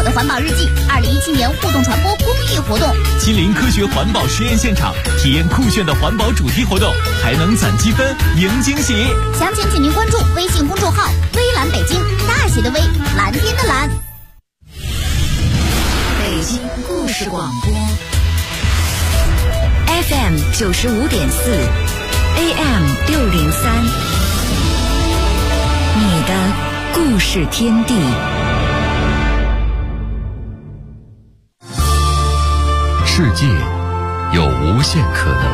的环保日记2017年互动传播公益活动， 亲临科学环保实验现场，体验酷炫的环保主题活动，还能攒积分赢惊喜。 详情请您关注微信公众号微蓝北京，大写的微，蓝天的蓝。 北京故事广播 FM 95.4 AM 603，你的故事天地。 世界有无限可能，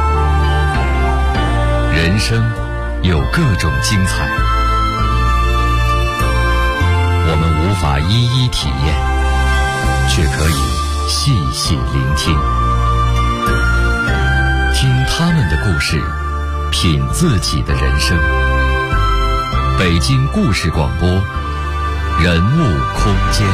人生有各种精彩，我们无法一一体验，却可以细细聆听，听他们的故事，品自己的人生。北京故事广播，人物空间。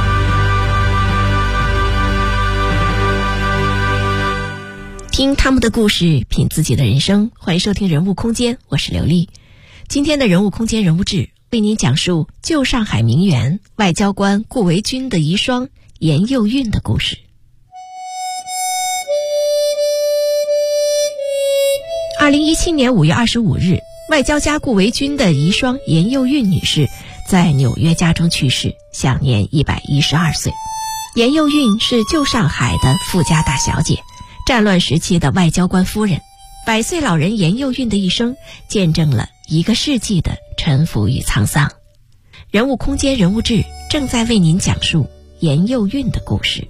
听他们的故事，品自己的人生。欢迎收听人物空间，我是刘丽。今天的人物空间人物志为您讲述旧上海名媛外交官顾维钧的遗孀严幼韵的故事。2017年5月25日，外交家顾维钧的遗孀严幼韵女士在纽约家中去世，享年112岁。严幼韵是旧上海的富家大小姐，战乱时期的外交官夫人。100岁老人严幼韵的一生，见证了1个世纪的沉浮与沧桑。人物空间人物志正在为您讲述严幼韵的故事。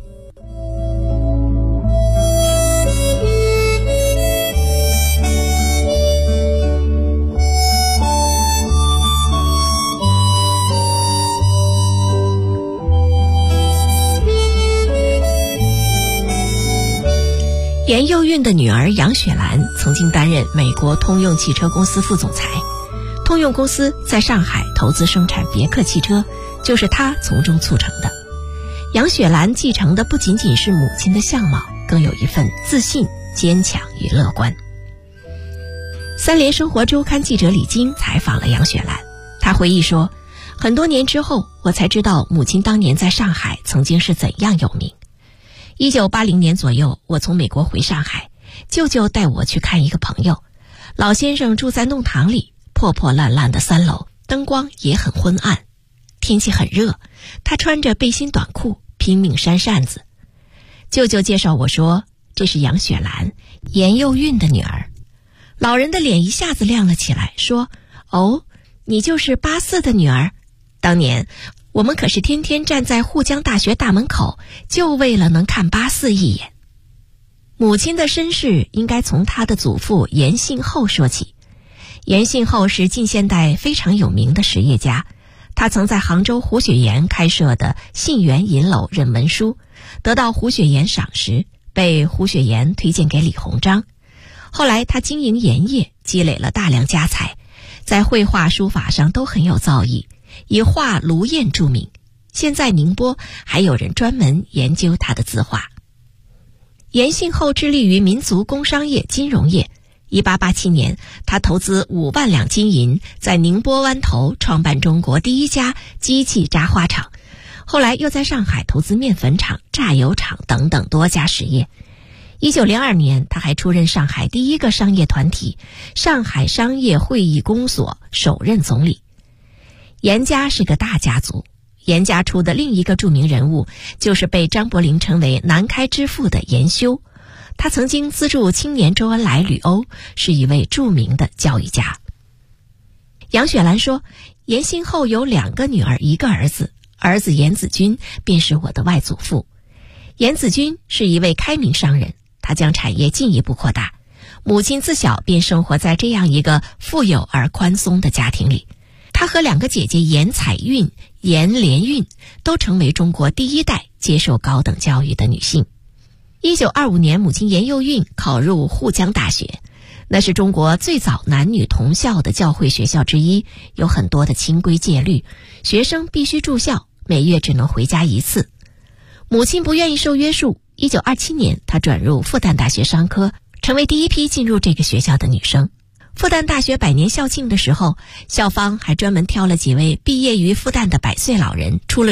严幼韵的女儿杨雪兰曾经担任美国通用汽车公司副总裁，通用公司在上海投资生产别克汽车，就是她从中促成的。杨雪兰继承的不仅仅是母亲的相貌，更有一份自信、坚强与乐观。三联生活周刊记者李晶采访了杨雪兰，她回忆说，很多年之后，我才知道母亲当年在上海曾经是怎样有名。1980年左右，我从美国回上海，舅舅带我去看一个朋友。老先生住在弄堂里，破破烂烂的3楼，灯光也很昏暗，天气很热，他穿着背心短裤，拼命扇扇子。舅舅介绍我说，这是杨雪兰，严幼韵的女儿。老人的脸一下子亮了起来，说，哦，你就是84的女儿。当年我们可是天天站在沪江大学大门口，就为了能看84一眼。母亲的身世应该从她的祖父严信厚说起。严信厚是近现代非常有名的实业家，他曾在杭州胡雪岩开设的信源银楼任文书，得到胡雪岩赏识，被胡雪岩推荐给李鸿章。后来他经营盐业，积累了大量家财，在绘画书法上都很有造诣，以画卢砚著名，现在宁波还有人专门研究他的字画。严信厚致力于民族工商业、金融业。1887年，他投资5万两金银，在宁波湾头创办中国第一家机器扎花厂。后来又在上海投资面粉厂、榨油厂等等多家实业。1902年，他还出任上海第一个商业团体上海商业会议公所首任总理。严家是个大家族，严家出的另一个著名人物就是被张伯苓称为南开之父的严修。他曾经资助青年周恩来旅欧，是一位著名的教育家。杨雪兰说，严信厚有2个女儿1个儿子，儿子严子君便是我的外祖父。严子君是一位开明商人，他将产业进一步扩大。母亲自小便生活在这样一个富有而宽松的家庭里。她和2个姐姐严彩韵、严连韵都成为中国第一代接受高等教育的女性。1925年，母亲严幼韵考入沪江大学，那是中国最早男女同校的教会学校之一，有很多的清规戒律，学生必须住校，每月只能回家1次。母亲不愿意受约束，1927年她转入复旦大学商科，成为第一批进入这个学校的女生。复旦大学100年校庆的时候，校方还专门挑了几位毕业于复旦的100岁老人出了书，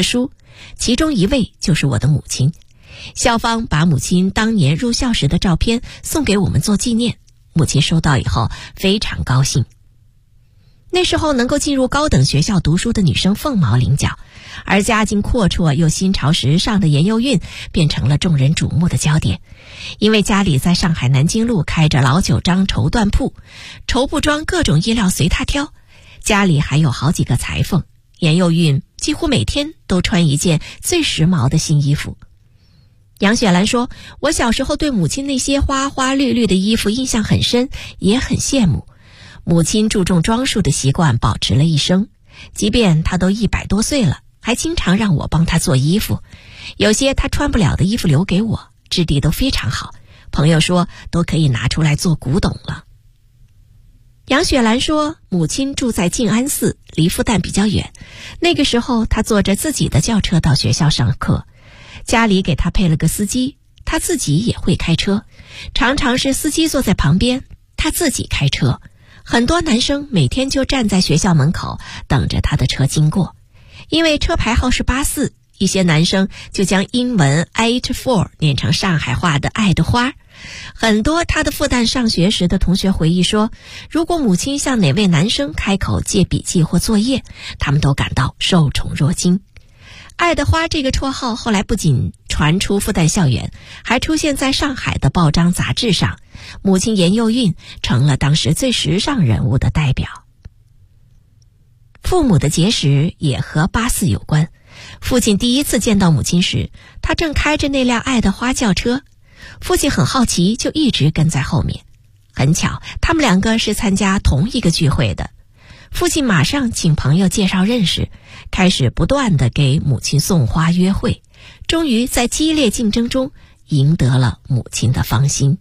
其中一位就是我的母亲。校方把母亲当年入校时的照片送给我们做纪念，母亲收到以后非常高兴。那时候能够进入高等学校读书的女生凤毛麟角，而家境阔绰又新潮时尚的严幼韵变成了众人瞩目的焦点。因为家里在上海南京路开着老九张绸缎铺，绸布装各种衣料随她挑，家里还有好几个裁缝，严幼韵几乎每天都穿一件最时髦的新衣服。杨雪兰说，我小时候对母亲那些花花绿绿的衣服印象很深，也很羡慕。母亲注重装束的习惯保持了一生，即便她都100多岁了，还经常让我帮她做衣服。有些她穿不了的衣服留给我，质地都非常好，朋友说都可以拿出来做古董了。杨雪兰说，母亲住在静安寺，离复旦比较远，那个时候她坐着自己的轿车到学校上课，家里给她配了个司机，她自己也会开车，常常是司机坐在旁边，她自己开车。很多男生每天就站在学校门口等着他的车经过，因为车牌号是84，一些男生就将英文 84 念成上海话的爱的花。很多他的复旦上学时的同学回忆说，如果母亲向哪位男生开口借笔记或作业，他们都感到受宠若惊。爱的花这个绰号后来不仅传出复旦校园，还出现在上海的报章杂志上，母亲严幼韵成了当时最时尚人物的代表。父母的结识也和84有关。父亲第一次见到母亲时，他正开着那辆爱的花轿车，父亲很好奇，就一直跟在后面。很巧，他们两个是参加同一个聚会的。父亲马上请朋友介绍认识，开始不断地给母亲送花约会，终于在激烈竞争中赢得了母亲的芳心。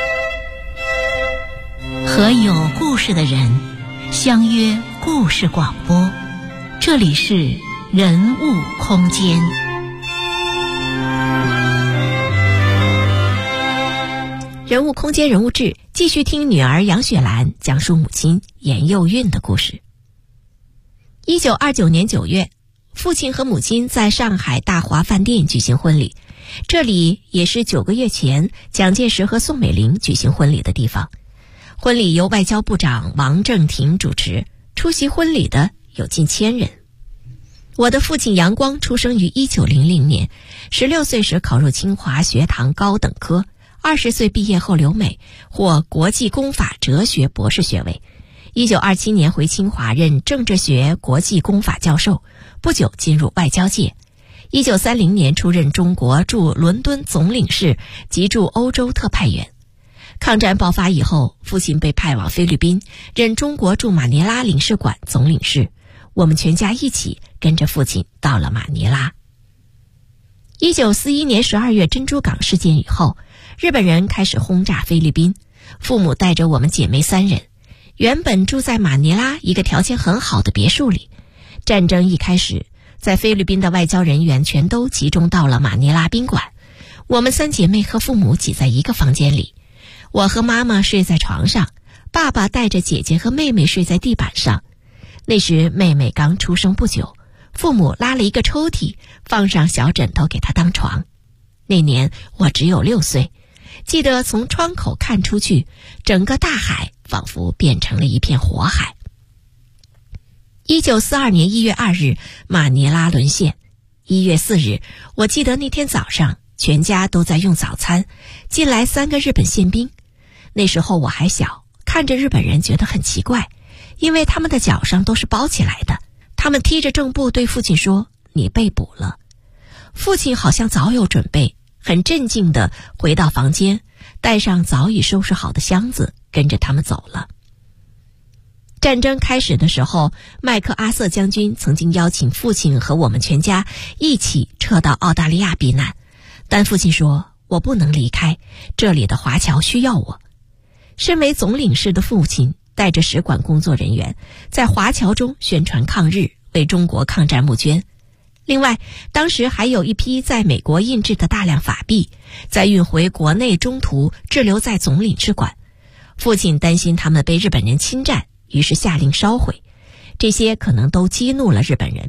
和有故事的人相约故事广播，这里是人物空间。 人物空间人物志，继续听女儿杨雪兰讲述母亲严幼韵的故事。1929年9月，父亲和母亲在上海大华饭店举行婚礼，这里也是9个月前蒋介石和宋美龄举行婚礼的地方。婚礼由外交部长王正廷主持，出席婚礼的有近1000人。我的父亲杨光出生于1900年，16岁时考入清华学堂高等科，20岁毕业后留美，获国际公法哲学博士学位。1927年回清华任政治学国际公法教授，不久进入外交界。1930年出任中国驻伦敦总领事及驻欧洲特派员。抗战爆发以后，父亲被派往菲律宾，任中国驻马尼拉领事馆总领事。我们全家一起跟着父亲到了马尼拉。1941年12月珍珠港事件以后，日本人开始轰炸菲律宾，父母带着我们姐妹3人，原本住在马尼拉一个条件很好的别墅里。战争一开始，在菲律宾的外交人员全都集中到了马尼拉宾馆，我们3姐妹和父母挤在一个房间里。我和妈妈睡在床上，爸爸带着姐姐和妹妹睡在地板上。那时妹妹刚出生不久，父母拉了一个抽屉，放上小枕头给她当床。那年我只有6岁，记得从窗口看出去，整个大海仿佛变成了一片火海。1942年1月2日，马尼拉沦陷。1月4日，我记得那天早上，全家都在用早餐，进来3个日本宪兵。那时候我还小，看着日本人觉得很奇怪，因为他们的脚上都是包起来的。他们踢着正步对父亲说：“你被捕了。”父亲好像早有准备，很镇静地回到房间，带上早已收拾好的箱子，跟着他们走了。战争开始的时候，麦克阿瑟将军曾经邀请父亲和我们全家一起撤到澳大利亚避难，但父亲说：“我不能离开，这里的华侨需要我。”身为总领事的父亲带着使馆工作人员在华侨中宣传抗日，为中国抗战募捐。另外，当时还有一批在美国印制的大量法币，在运回国内中途滞留在总领事馆。父亲担心他们被日本人侵占，于是下令烧毁。这些可能都激怒了日本人。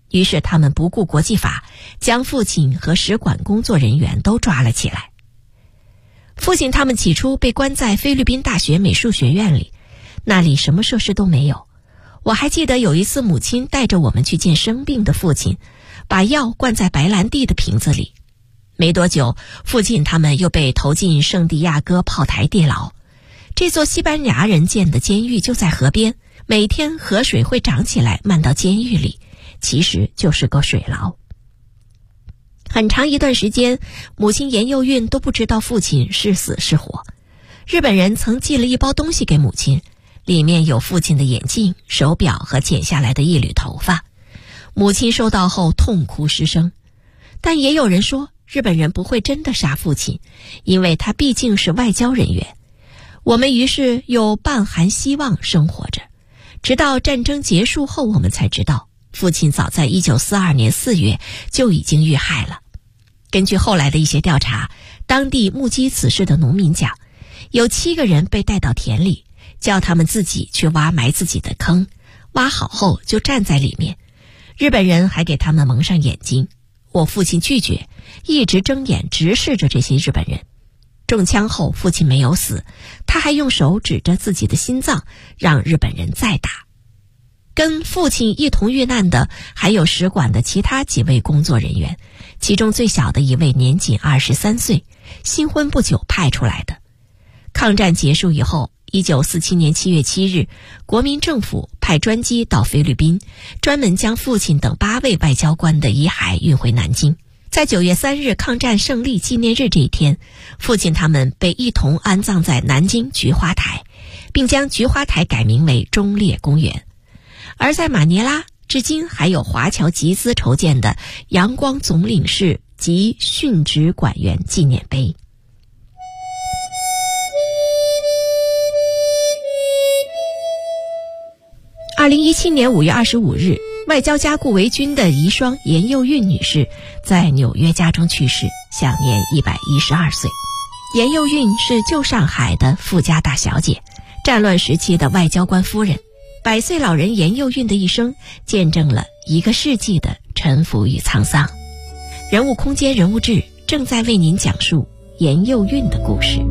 于是他们不顾国际法，将父亲和使馆工作人员都抓了起来。父亲他们起初被关在菲律宾大学美术学院里，那里什么设施都没有。我还记得有一次母亲带着我们去见生病的父亲，把药灌在白兰地的瓶子里。没多久，父亲他们又被投进圣地亚哥炮台地牢。这座西班牙人建的监狱就在河边，每天河水会涨起来漫到监狱里，其实就是个水牢。很长一段时间，母亲严幼韵都不知道父亲是死是活。日本人曾寄了一包东西给母亲，里面有父亲的眼镜、手表和剪下来的一缕头发。母亲收到后痛哭失声。但也有人说，日本人不会真的杀父亲，因为他毕竟是外交人员。我们于是又半含希望生活着，直到战争结束后，我们才知道父亲早在1942年4月就已经遇害了。根据后来的一些调查，当地目击此事的农民讲，有7个人被带到田里，叫他们自己去挖埋自己的坑，挖好后就站在里面。日本人还给他们蒙上眼睛。我父亲拒绝，一直睁眼直视着这些日本人。中枪后，父亲没有死，他还用手指着自己的心脏，让日本人再打。跟父亲一同遇难的还有使馆的其他几位工作人员，其中最小的一位年仅23岁，新婚不久派出来的。抗战结束以后，1947年7月7日，国民政府派专机到菲律宾，专门将父亲等8位外交官的遗骸运回南京。在9月3日抗战胜利纪念日这一天，父亲他们被一同安葬在南京菊花台，并将菊花台改名为忠烈公园。而在马尼拉，至今还有华侨集资筹建的阳光总领事及殉职馆员纪念碑。2017年5月25日，外交家顾维钧的遗孀严幼韵女士在纽约家中去世，享年112岁。严幼韵是旧上海的富家大小姐，战乱时期的外交官夫人。100岁老人严幼韵的一生，见证了1个世纪的沉浮与沧桑。人物空间人物志正在为您讲述严幼韵的故事。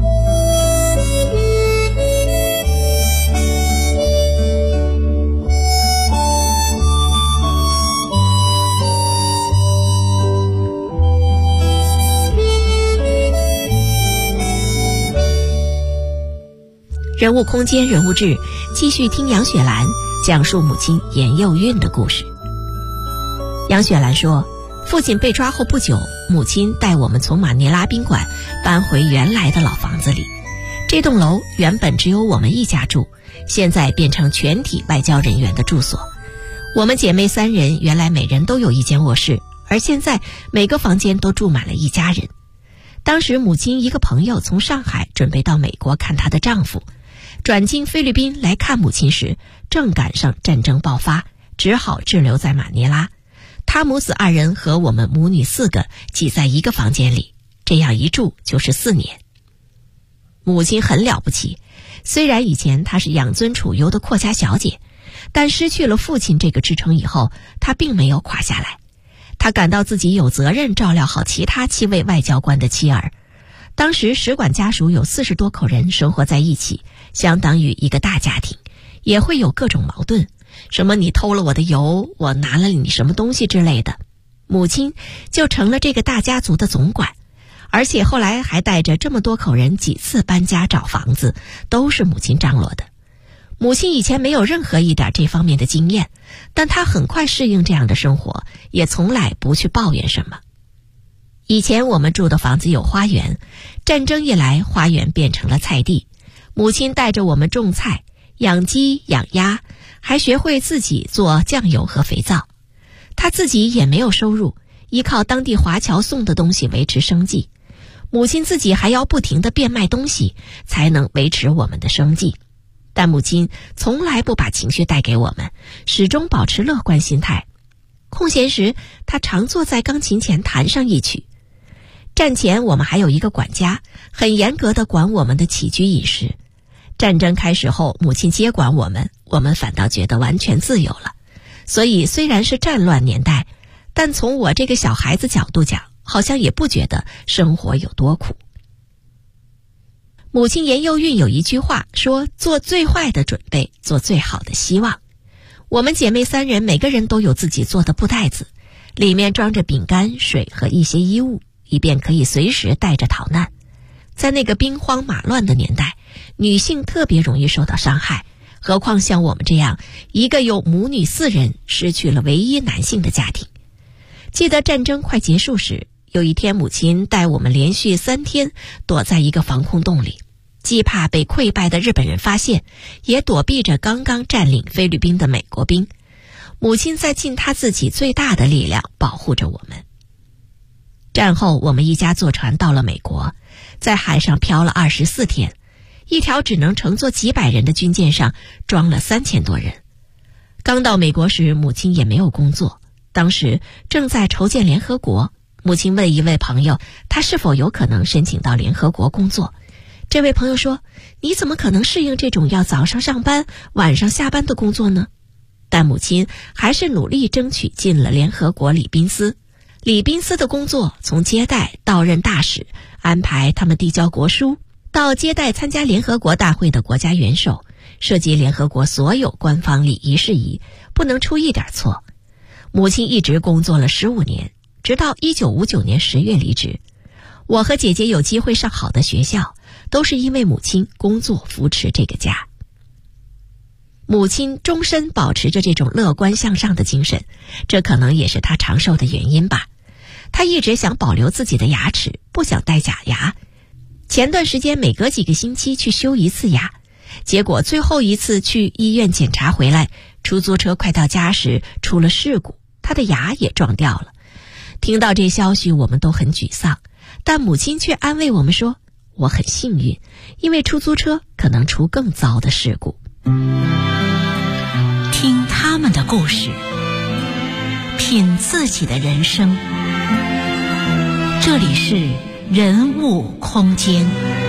人物空间人物志，继续听杨雪兰讲述母亲严幼韵的故事。杨雪兰说，父亲被抓后不久，母亲带我们从马尼拉宾馆搬回原来的老房子里。这栋楼原本只有我们一家住，现在变成全体外交人员的住所。我们姐妹3人原来每人都有一间卧室，而现在每个房间都住满了一家人。当时母亲一个朋友从上海准备到美国看她的丈夫，转经菲律宾来看母亲时，正赶上战争爆发，只好滞留在马尼拉。他母子2人和我们母女4个挤在一个房间里，这样一住就是4年。母亲很了不起，虽然以前她是养尊处优的阔家小姐，但失去了父亲这个支撑以后，她并没有垮下来。她感到自己有责任照料好其他7位外交官的妻儿。当时使馆家属有40多口人生活在一起，相当于一个大家庭，也会有各种矛盾，什么你偷了我的油，我拿了你什么东西之类的。母亲就成了这个大家族的总管，而且后来还带着这么多口人几次搬家找房子，都是母亲张罗的。母亲以前没有任何一点这方面的经验，但她很快适应这样的生活，也从来不去抱怨什么。以前我们住的房子有花园，战争一来，花园变成了菜地。母亲带着我们种菜、养鸡、养鸭，还学会自己做酱油和肥皂。她自己也没有收入，依靠当地华侨送的东西维持生计。母亲自己还要不停地变卖东西，才能维持我们的生计。但母亲从来不把情绪带给我们，始终保持乐观心态。空闲时，她常坐在钢琴前弹上一曲。战前我们还有一个管家，很严格地管我们的起居饮食。战争开始后，母亲接管我们反倒觉得完全自由了。 所以虽然是战乱年代，但从我这个小孩子角度讲，好像也不觉得生活有多苦。母亲严幼韵有一句话说，做最坏的准备，做最好的希望。我们姐妹3人每个人都有自己做的布袋子，里面装着饼干、水和一些衣物，以便可以随时带着逃难。在那个兵荒马乱的年代，女性特别容易受到伤害，何况像我们这样一个有母女4人失去了唯一男性的家庭。记得战争快结束时，有一天母亲带我们连续3天躲在一个防空洞里，既怕被溃败的日本人发现，也躲避着刚刚占领菲律宾的美国兵。母亲在尽她自己最大的力量保护着我们。战后我们一家坐船到了美国，在海上漂了24天，一条只能乘坐几百人的军舰上装了3000多人。刚到美国时，母亲也没有工作，当时正在筹建联合国。母亲问一位朋友，他是否有可能申请到联合国工作。这位朋友说，你怎么可能适应这种要早上上班晚上下班的工作呢？但母亲还是努力争取进了联合国礼宾司。礼宾司的工作从接待到任大使，安排他们递交国书，到接待参加联合国大会的国家元首，涉及联合国所有官方礼仪事宜，不能出一点错。母亲一直工作了15年，直到1959年10月离职。我和姐姐有机会上好的学校，都是因为母亲工作扶持这个家。母亲终身保持着这种乐观向上的精神，这可能也是她长寿的原因吧。她一直想保留自己的牙齿，不想戴假牙。前段时间每隔几个星期去修一次牙，结果最后一次去医院检查回来，出租车快到家时出了事故，她的牙也撞掉了。听到这消息，我们都很沮丧，但母亲却安慰我们说，我很幸运，因为出租车可能出更糟的事故。 听他们的故事，品自己的人生。这里是人物空间。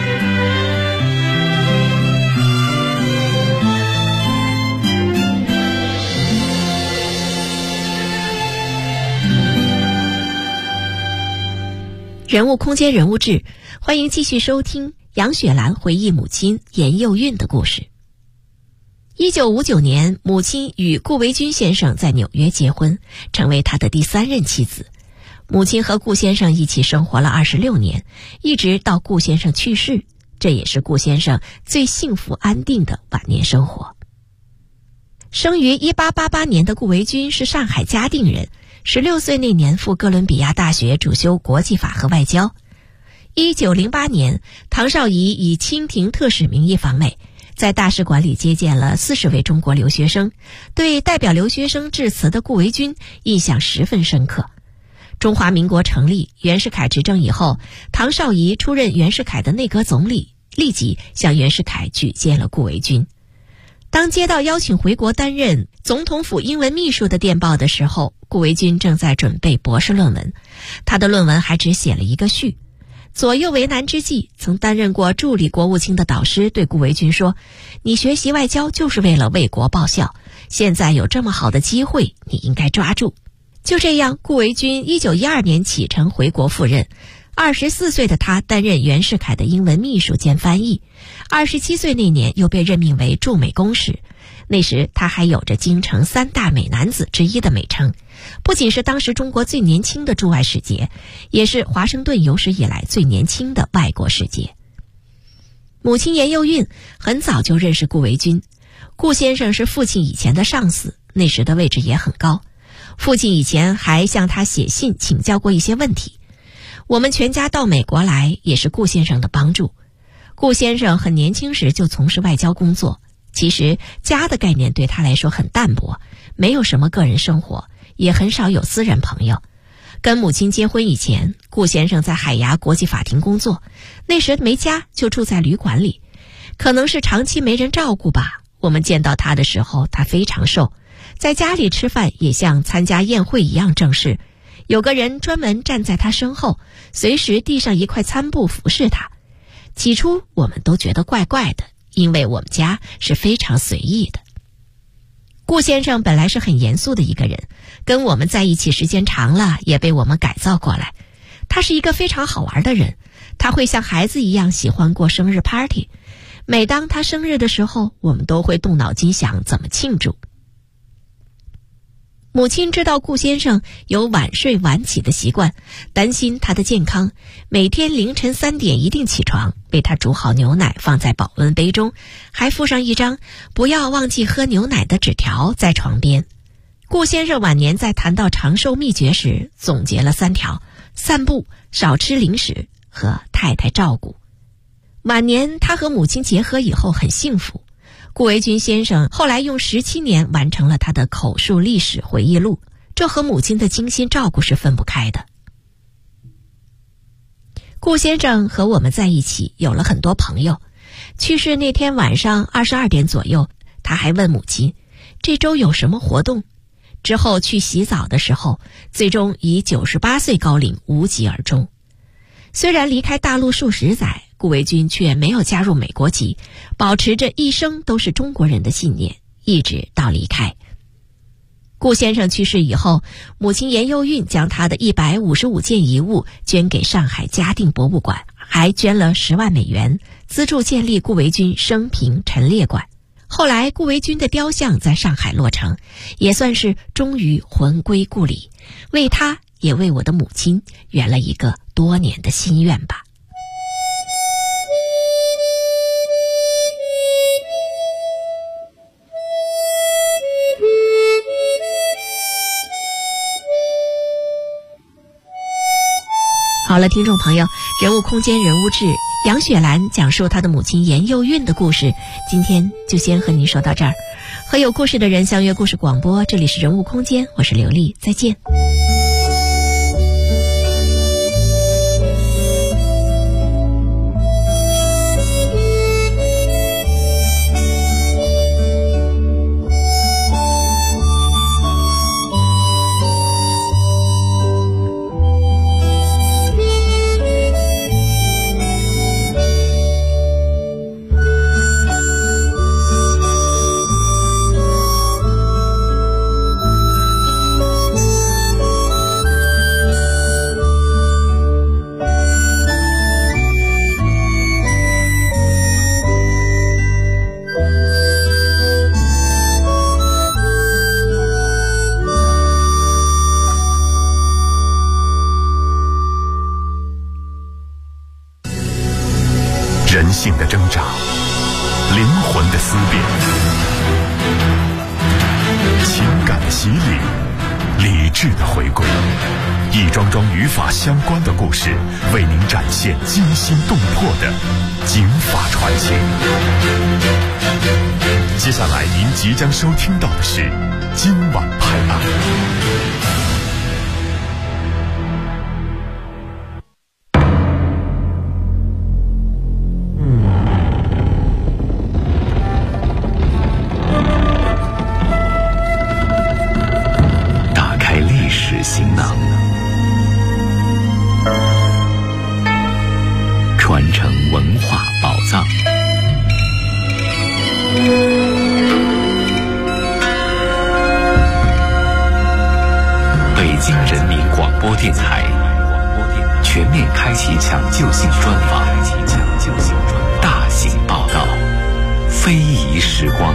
人物空间人物志，欢迎继续收听杨雪兰回忆母亲严幼韵的故事。1959年，母亲与顾维钧先生在纽约结婚，成为他的第3任妻子。母亲和顾先生一起生活了26年，一直到顾先生去世，这也是顾先生最幸福安定的晚年生活。生于1888年的顾维钧是上海嘉定人，16岁那年赴哥伦比亚大学主修国际法和外交。1908年，唐绍仪以清廷特使名义访美，在大使馆里接见了40位中国留学生，对代表留学生致辞的顾维钧印象十分深刻。中华民国成立，袁世凯执政以后，唐绍仪出任袁世凯的内阁总理，立即向袁世凯举荐了顾维钧。当接到邀请回国担任总统府英文秘书的电报的时候，顾维钧正在准备博士论文，他的论文还只写了一个序。左右为难之际，曾担任过助理国务卿的导师对顾维钧说，你学习外交就是为了为国报效，现在有这么好的机会，你应该抓住。就这样，顾维钧1912年启程回国赴任。24岁的他担任袁世凯的英文秘书兼翻译，27岁那年又被任命为驻美公使。那时他还有着京城3大美男子之一的美称，不仅是当时中国最年轻的驻外使节，也是华盛顿有史以来最年轻的外国使节。母亲严幼韵很早就认识顾维钧，顾先生是父亲以前的上司，那时的位置也很高。父亲以前还向他写信请教过一些问题。我们全家到美国来也是顾先生的帮助。顾先生很年轻时就从事外交工作，其实家的概念对他来说很淡薄，没有什么个人生活，也很少有私人朋友。跟母亲结婚以前，顾先生在海牙国际法庭工作，那时没家就住在旅馆里，可能是长期没人照顾吧。我们见到他的时候，他非常瘦，在家里吃饭也像参加宴会一样正式，有个人专门站在他身后，随时递上一块餐布服侍他。起初我们都觉得怪怪的，因为我们家是非常随意的。 顾先生本来是很严肃的一个人，跟我们在一起时间长了，也被我们改造过来。他是一个非常好玩的人，他会像孩子一样喜欢过生日 party。每当他生日的时候，我们都会动脑筋想怎么庆祝。母亲知道顾先生有晚睡晚起的习惯，担心他的健康，每天凌晨3点一定起床，为他煮好牛奶放在保温杯中，还附上一张不要忘记喝牛奶的纸条在床边。顾先生晚年在谈到长寿秘诀时总结了3条：散步、少吃零食和太太照顾。晚年他和母亲结合以后很幸福。顾维钧先生后来用17年完成了他的口述历史回忆录，这和母亲的精心照顾是分不开的。顾先生和我们在一起有了很多朋友。去世那天晚上22点左右，他还问母亲这周有什么活动。之后去洗澡的时候，最终以98岁高龄无疾而终。虽然离开大陆数十载，顾维钧却没有加入美国籍，保持着一生都是中国人的信念，一直到离开。顾先生去世以后，母亲严幼韵将他的155件遗物捐给上海嘉定博物馆，还捐了10万美元，资助建立顾维钧生平陈列馆。后来顾维钧的雕像在上海落成，也算是终于魂归故里，为他也为我的母亲圆了一个多年的心愿吧。好了，听众朋友，人物空间人物志，杨雪兰讲述她的母亲严幼韵的故事，今天就先和您说到这儿。和有故事的人相约故事广播，这里是人物空间，我是刘丽，再见。 人性的挣扎，灵魂的思辨，情感的洗礼，理智的回归，一桩桩与法相关的故事，为您展现惊心动魄的警法传奇。接下来您即将收听到的是今晚拍案。行囊，传承文化宝藏。北京人民广播电台全面开启抢救性专访，大型报道，非遗时光。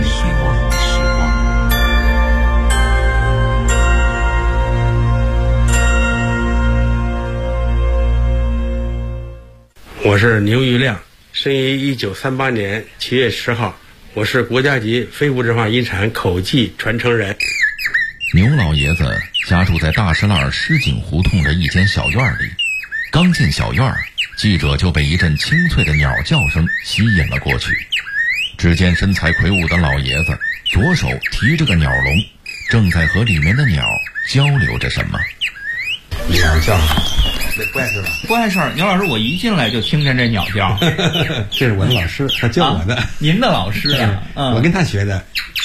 我是牛玉亮，生于1938年7月10号，我是国家级非物质化遗产口技传承人。 牛老爷子家住在大石栏狮井胡同的一间小院里，刚进小院，记者就被一阵清脆的鸟叫声吸引了过去。只见身材魁梧的老爷子左手提着个鸟笼，正在和里面的鸟交流着什么。 鸟叫这不碍事吧？ 不碍事儿，牛老师，我一进来就听见这鸟叫。 这是我的老师，他教我的。 您的老师啊？ 我跟他学的。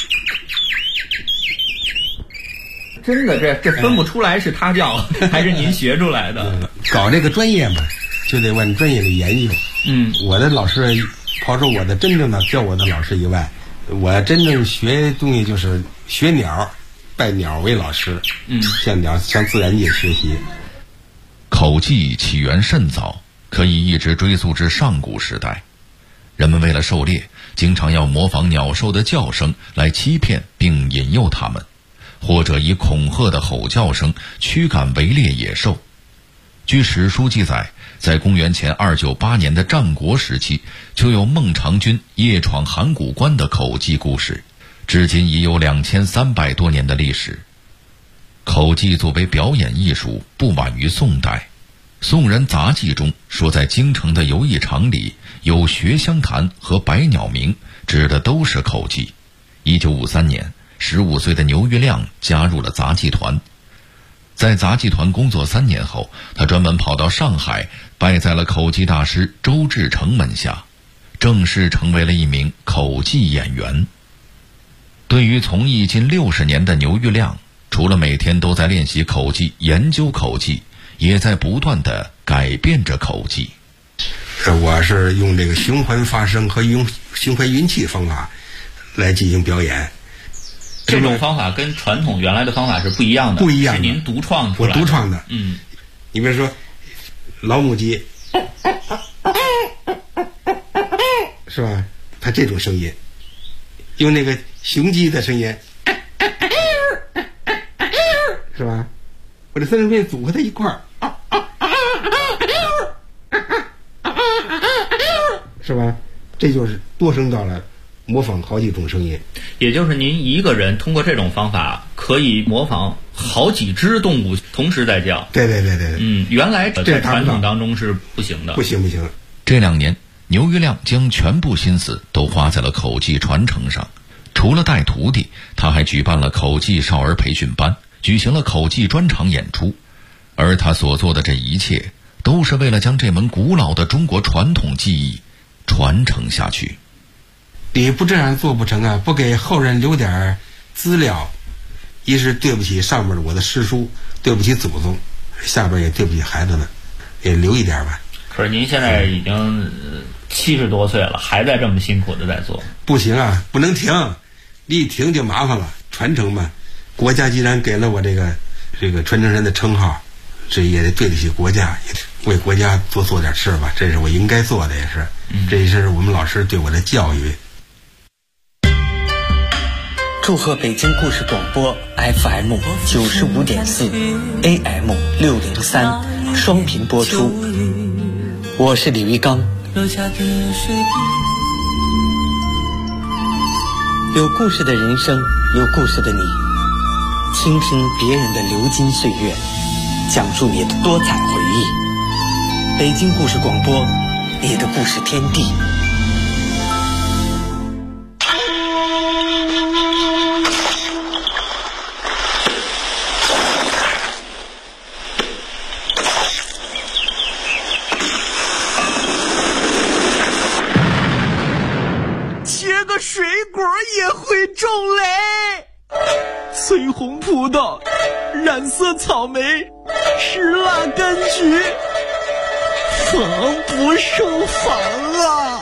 真的，这分不出来是他教还是您学出来的。 搞这个专业嘛，就得往专业里研究。我的老师，抛出我的真正的教我的老师以外，我真正学东西就是学鸟，拜鸟为老师，向自然界学习。 口技起源甚早，可以一直追溯至上古时代。人们为了狩猎，经常要模仿鸟兽的叫声来欺骗并引诱它们，或者以恐吓的吼叫声驱赶围猎野兽。据史书记载，在公元前298年的战国时期，就有孟尝君夜闯函谷关的口技故事，至今已有2300多年的历史。口技作为表演艺术，不晚于宋代。宋人杂记中说，在京城的游艺场里有学香坛和百鸟鸣，指的都是口技。1953年，15岁的牛玉亮加入了杂技团。在杂技团工作3年后，他专门跑到上海，拜在了口技大师周志成门下，正式成为了一名口技演员。对于从艺近60年的牛玉亮，除了每天都在练习口技、研究口技，也在不断地改变着口技。 我是用这个循环发声和用循环运气方法来进行表演。 这种方法跟传统原来的方法是不一样的， 不一样的， 是您独创出来的。 我独创的。你比如说老母鸡，是吧？它这种声音，用那个雄鸡的声音，是吧？我这三声片组合在一块儿，是吧？这就是多声道了，模仿好几种声音。 也就是您一个人通过这种方法可以模仿好几只动物同时在叫。 对。 原来在传统当中是不行的。 不行。 这2年，牛玉亮将全部心思都花在了口技传承上。除了带徒弟，他还举办了口技少儿培训班，举行了口技专场演出。而他所做的这一切，都是为了将这门古老的中国传统技艺传承下去。 你不这样做不成啊！不给后人留点资料，一是对不起上面我的师叔，对不起祖宗，下边也对不起孩子们，也留一点吧。 可是您现在已经70多岁了，还在这么辛苦的在做。 不行啊，不能停，你一停就麻烦了。传承嘛，国家既然给了我这个传承人的称号，这也得对得起国家，也为国家多做点事吧，这是我应该做的，也是，这也是我们老师对我的教育。 祝贺北京故事广播 FM 95.4 AM 603双频播出。我是李玉刚。有故事的人生，有故事的你，倾听别人的流金岁月，讲述你的多彩回忆。北京故事广播，你的故事天地。 切个水果也会种雷，翠红葡萄，染色草莓，石蜡柑橘，防不胜防啊！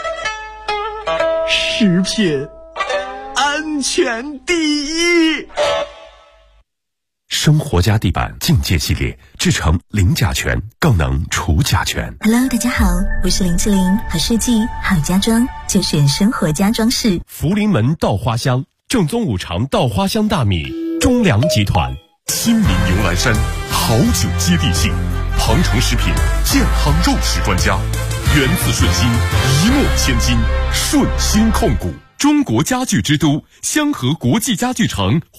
食品安全第一。 生活家地板境界系列制成零甲醛，更能除甲醛。 Hello， 大家好，我是林志玲，好设计好家装就选生活家装饰。 福临门稻花香，正宗五常稻花香大米，中粮集团。新民牛栏山，好酒接地气。鹏程食品健康肉食专家，源自顺心，一诺千金，顺心控股。中国家具之都，香河国际家具城。